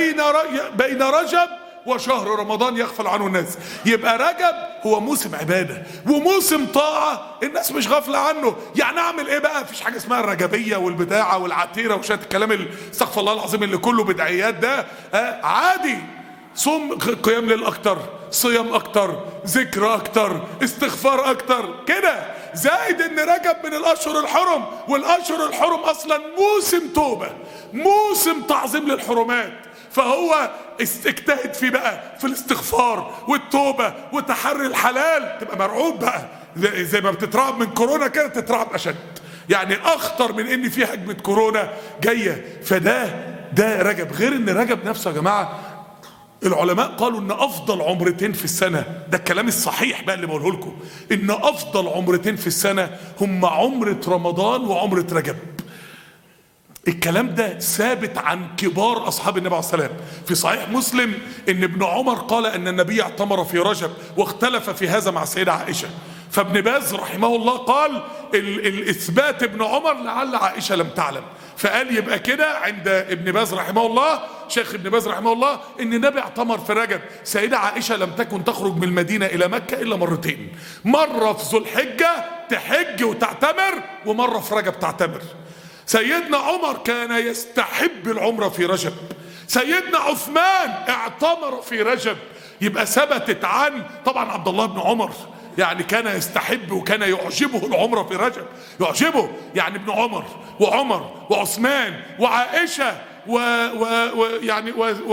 بين رجب وشهر رمضان يغفل عنه الناس. يبقى رجب هو موسم عبادة وموسم طاعة الناس مش غافلة عنه. يعني اعمل ايه بقى؟ مفيش حاجة اسمها الرجبية والبداعة والعتيرة وشات الكلام استغفر الله العظيم اللي كله بدعيات ده. عادي، صوم قيام ليل اكتر، صيام اكتر، ذكر اكتر، استغفار اكتر كده. زائد ان رجب من الاشهر الحرم، والاشهر الحرم اصلا موسم توبة، موسم تعظيم للحرمات. فهو اجتهد فيه بقى في الاستغفار والتوبة وتحري الحلال. تبقى مرعوب بقى زي ما بتترعب من كورونا كده، تترعب اشد، يعني اخطر من ان في هجمة كورونا جاية. ده رجب. غير ان رجب نفسه يا جماعة العلماء قالوا ان افضل عمرتين في السنة، ده الكلام الصحيح بقى اللي بقوله لكم، ان افضل عمرتين في السنة هم عمرة رمضان وعمرة رجب. الكلام ده ثابت عن كبار اصحاب النبي عليه الصلاه والسلام. في صحيح مسلم ان ابن عمر قال ان النبي اعتمر في رجب، واختلف في هذا مع السيدة عائشة. فابن باز رحمه الله قال الاثبات ابن عمر لعل عائشة لم تعلم، فقال يبقى كده عند ابن باز رحمه الله، شيخ ابن باز رحمه الله، ان النبي اعتمر في رجب. سيدة عائشة لم تكن تخرج من المدينة الى مكة الا مرتين، مرة في ذو الحجة تحج وتعتمر، ومرة في رجب تعتمر. سيدنا عمر كان يستحب العمرة في رجب، سيدنا عثمان اعتمر في رجب. يبقى ثبتت عن طبعا عبد الله بن عمر، يعني كان يستحب وكان يعجبه العمرة في رجب، يعجبه. يعني ابن عمر وعمر وعثمان وعائشة ويعني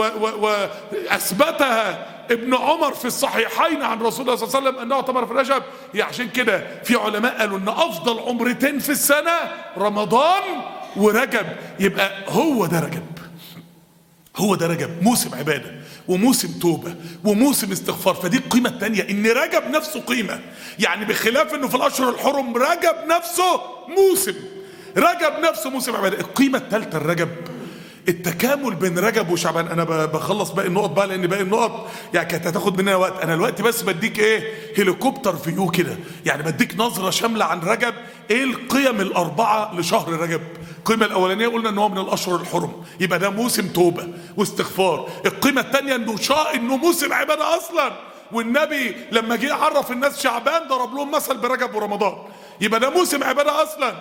وأثبتها ابن عمر في الصحيحين عن رسول الله صلى الله عليه وسلم أنه اعتمر في رجب. عشان كده في علماء قالوا أن أفضل عمرتين في السنة رمضان ورجب. يبقى هو ده رجب، هو ده رجب، موسم عبادة وموسم توبة وموسم استغفار. فدي القيمة التانية، ان رجب نفسه قيمة. يعني بخلاف انه في الاشهر الحرم رجب نفسه موسم، رجب نفسه موسم عبادة. القيمة الثالثة الرجب التكامل بين رجب وشعبان. انا بخلص باقي النقط بقى لان باقي النقط يعني كانت هتاخد مننا وقت. انا الوقت بس بديك ايه، هليكوبتر فيو كده، يعني بديك نظرة شاملة عن رجب. ايه القيم الاربعة لشهر رجب؟ القيمة الاولانية قلنا ان هو من الاشهر الحرم، يبقى ده موسم توبة واستغفار. القيمة الثانية انه موسم عبادة اصلا، والنبي لما جه عرف الناس شعبان ضرب لهم مثل برجب ورمضان، يبقى ده موسم عبادة اصلا.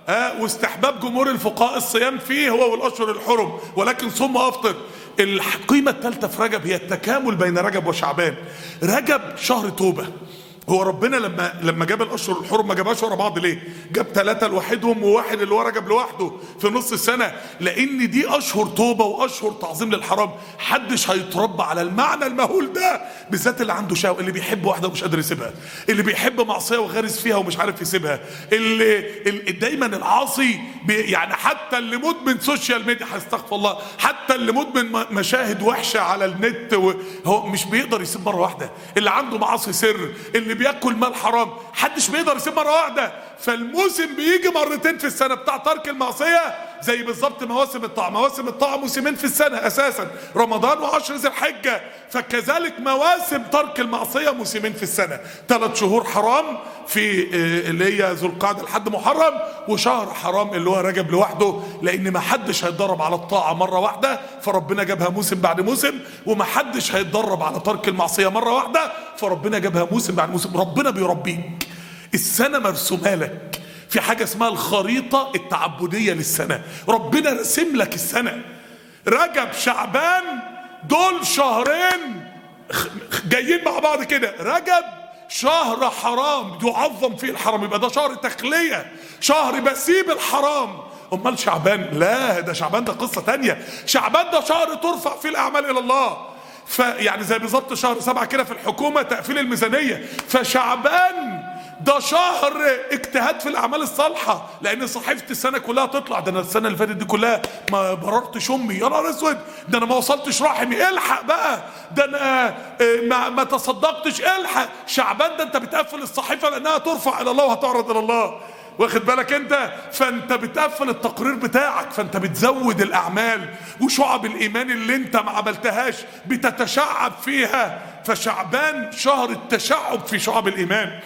واستحباب جمهور الفقهاء الصيام فيه هو والاشهر الحرم، ولكن صم وافطر. القيمة الثالثة في رجب هي التكامل بين رجب وشعبان. رجب شهر توبة. هو ربنا لما جاب الاشهر الحرم ما جابهاش ورا بعض ليه؟ جاب 3 لوحدهم وواحد اللي هو رجب لوحده في نص السنه، لان دي اشهر توبه واشهر تعظيم للحرام. محدش هيتربى على المعنى المهول ده، بالذات اللي عنده شهوه، اللي بيحب واحده ومش قادر يسيبها، اللي بيحب معصيه وغارس فيها ومش عارف يسيبها، اللي دايما العاصي يعني حتى اللي مدمن سوشيال ميديا، هستغفر الله، حتى اللي مدمن مشاهد وحشه على النت هو مش بيقدر يسيب مره واحده، اللي عنده معاصي سر، اللي بياكل مال حرام، محدش بيقدر يسيب مره واحده. فالموسم بيجي مرتين في السنه بتاع ترك المعصيه، زي بالظبط مواسم الطاعه. مواسم الطاعه موسمين في السنه اساسا، رمضان وعشر ذي الحجه. فكذلك مواسم ترك المعصيه موسمين في السنه، 3 شهور حرام في اللي هي ذو القعده لحد محرم، وشهر حرام اللي هو رجب لوحده، لان ما حدش هيتدرب على الطاعه مره واحده، فربنا جابها موسم بعد موسم، وما حدش هيتدرب على ترك المعصيه مره واحده، فربنا جابها موسم بعد موسم. ربنا بيربيك، السنه مرسومه لك في حاجه اسمها الخريطه التعبديه للسنه. ربنا رسم لك السنه. رجب شعبان دول شهرين جايين مع بعض كده. رجب شهر حرام يعظم فيه الحرام، يبقى ده شهر تخليه، شهر بسيب الحرام. امال شعبان؟ لا، ده شعبان ده قصه تانية. شعبان ده شهر ترفع فيه الاعمال الى الله، فيعني زي بالظبط شهر 7 كده في الحكومه تقفيل الميزانيه. فشعبان ده شهر اجتهاد في الاعمال الصالحه، لان صحيفه السنه كلها تطلع. ده انا السنه اللي فاتت دي كلها ما بررتش امي، يا نهار اسود، ده انا ما وصلتش رحمي، الحق بقى، ده انا ما تصدقتش، الحق. شعبان ده انت بتقفل الصحيفه لانها ترفع الى الله وهتعرض الى الله، واخد بالك انت؟ فانت بتقفل التقرير بتاعك، فانت بتزود الاعمال، وشعب الايمان اللي انت ما عملتهاش بتتشعب فيها. فشعبان شهر التشعب في شعب الايمان.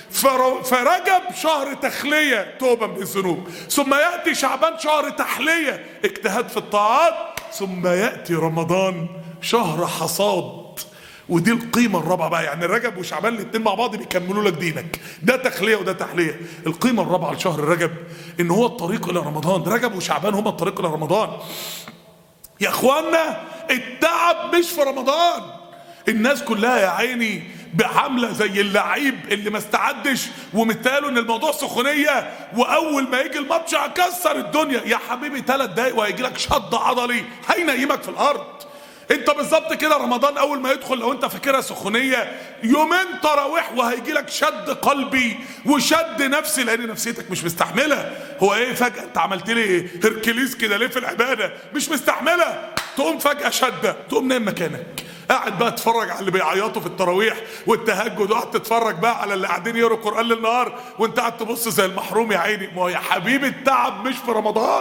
فرجب شهر تخلية توبة من الذنوب، ثم يأتي شعبان شهر تحلية اجتهاد في الطاعات، ثم يأتي رمضان شهر حصاد. ودي القيمة الرابعة بقى، يعني رجب وشعبان الاتنين مع بعض بيكملوا لك دينك، ده تخلية وده تحلية. القيمة الرابعة لشهر رجب ان هو الطريق الى رمضان. رجب وشعبان هما الطريق الى رمضان يا اخوانا. التعب مش في رمضان. الناس كلها يا عيني بعامله زي اللعيب اللي ما استعدش ومتقالوا ان الموضوع سخونيه، واول ما يجي الماتش هكسر الدنيا. يا حبيبي 3 دقايق وهيجي لك شد عضلي هينيمك في الارض. انت بالظبط كده رمضان اول ما يدخل لو انت فاكرها سخونيه، يومين تراويح وهيجي لك شد قلبي وشد نفسي، لان نفسيتك مش مستحمله. هو ايه فجاه انت عملت لي هركليز كده ليه في العباده؟ مش مستحمله، تقوم فجاه شده، تقوم نايم مكانك، قاعد بقى تتفرج على اللي بيعيطوا في التراويح والتهجد، وقاعد تتفرج بقى على اللي قاعدين يقروا قران للنهار وانت قاعد تبص زي المحروم يا عيني. ما هو يا حبيبي التعب مش في رمضان،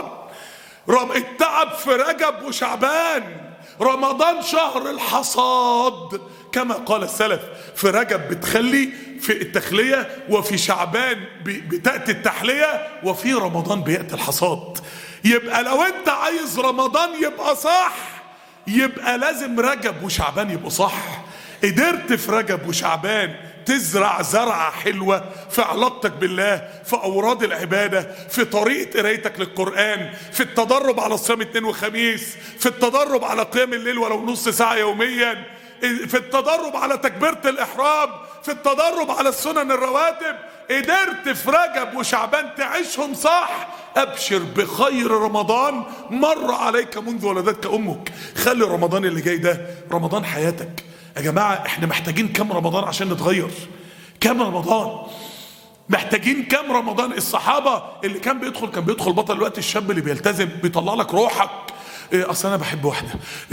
التعب في رجب وشعبان. رمضان شهر الحصاد كما قال السلف. في رجب بتخلي في التخلية، وفي شعبان بتأتي التحلية، وفي رمضان بيأتي الحصاد. يبقى لو انت عايز رمضان يبقى صح، يبقى لازم رجب وشعبان يبقوا صح. قدرت في رجب وشعبان تزرع زرعة حلوة في علاقتك بالله، في أوراد العبادة، في طريقة قرايتك للقرآن، في التدرب على الصيام 2 وخميس، في التدرب على قيام الليل ولو نص ساعة يوميا، في التدرب على تكبيرة الإحرام، في التدرب على السنن الرواتب. قدرت في رجب وشعبان تعيشهم صح، أبشر بخير رمضان مر عليك منذ ولدتك أمك. خلي رمضان اللي جاي ده رمضان حياتك. يا جماعة احنا محتاجين كم رمضان عشان نتغير؟ كم رمضان؟ محتاجين كم رمضان؟ الصحابة اللي كان بيدخل بطل الوقت الشاب اللي بيلتزم بيطلع لك روحك. اصل انا بحب واحده،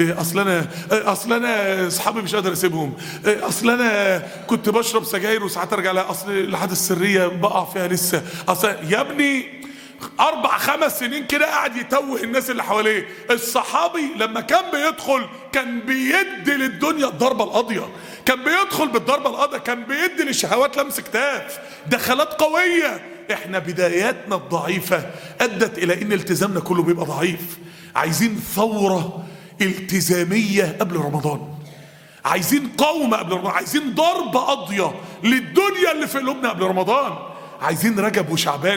اصل انا اصحابي مش قادر اسيبهم، اصل انا كنت بشرب سجاير وساعات ارجع لها، اصل العاده السريه بقع فيها لسه، اصل يا ابني 4-5 سنين كده قاعد يتوه الناس اللي حواليه. الصحابي لما كان بيدخل كان بيدي للدنيا الضربه القاضيه، كان بيدخل بالضربه القاضيه، كان بيدي للشهوات لمس كتاف، دخلات قويه. احنا بداياتنا الضعيفه ادت الى ان التزامنا كله بيبقى ضعيف. عايزين ثوره التزاميه قبل رمضان، عايزين قومه قبل رمضان، عايزين ضربه قاضيه للدنيا اللي في قلوبنا قبل رمضان. عايزين رجب وشعبان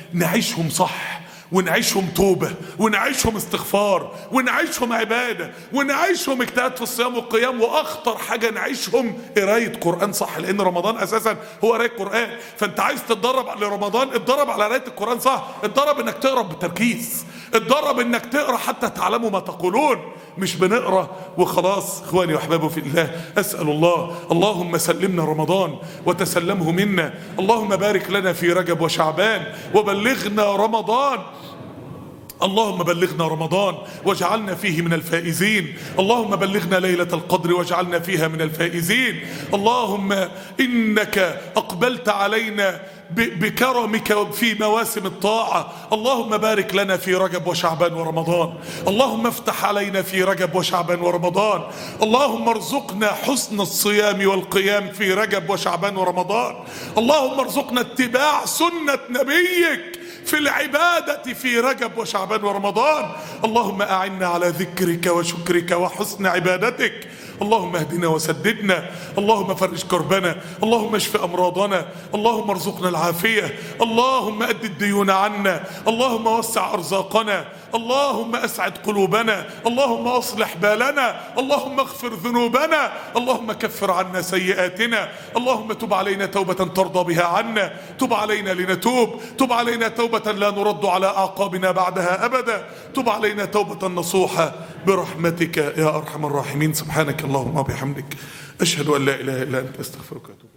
نعيشهم صح، ونعيشهم توبة، ونعيشهم استغفار، ونعيشهم عبادة، ونعيشهم اجتهاد في الصيام والقيام، واخطر حاجة نعيشهم قراية قرآن صح، لان رمضان اساسا هو قراية قرآن. فانت عايز تتدرب لرمضان، اتدرب على قراية القرآن صح، اتدرب انك تقرا بالتركيز، اتدرب انك تقرا حتى تعلموا ما تقولون، مش بنقرا وخلاص. اخواني واحبابي في الله، اسال الله اللهم سلمنا رمضان وتسلمه منا، اللهم بارك لنا في رجب وشعبان وبلغنا رمضان، اللهم بلغنا رمضان واجعلنا فيه من الفائزين، اللهم بلغنا ليلة القدر واجعلنا فيها من الفائزين. اللهم إنك أقبلت علينا بكرمك في مواسم الطاعة، اللهم بارك لنا في رجب وشعبان ورمضان، اللهم افتح علينا في رجب وشعبان ورمضان، اللهم ارزقنا حسن الصيام والقيام في رجب وشعبان ورمضان، اللهم ارزقنا اتباع سنة نبيك في العبادة في رجب وشعبان ورمضان، اللهم أعنا على ذكرك وشكرك وحسن عبادتك، اللهم اهدنا وسددنا، اللهم فرج كربنا، اللهم اشف أمراضنا، اللهم ارزقنا العافية، اللهم أد الديون عنا، اللهم وسع أرزاقنا، اللهم أسعد قلوبنا، اللهم أصلح بالنا، اللهم اغفر ذنوبنا، اللهم كفر عنا سيئاتنا، اللهم تب علينا توبة ترضى بها عنا، تب علينا لنتوب، تب علينا توبة لا نرد على أعقابنا بعدها أبدا، تب علينا توبة نصوحة برحمتك يا أرحم الراحمين. سبحانك اللهم وبحمدك، أشهد أن لا إله إلا أنت، أستغفرك وأتوب.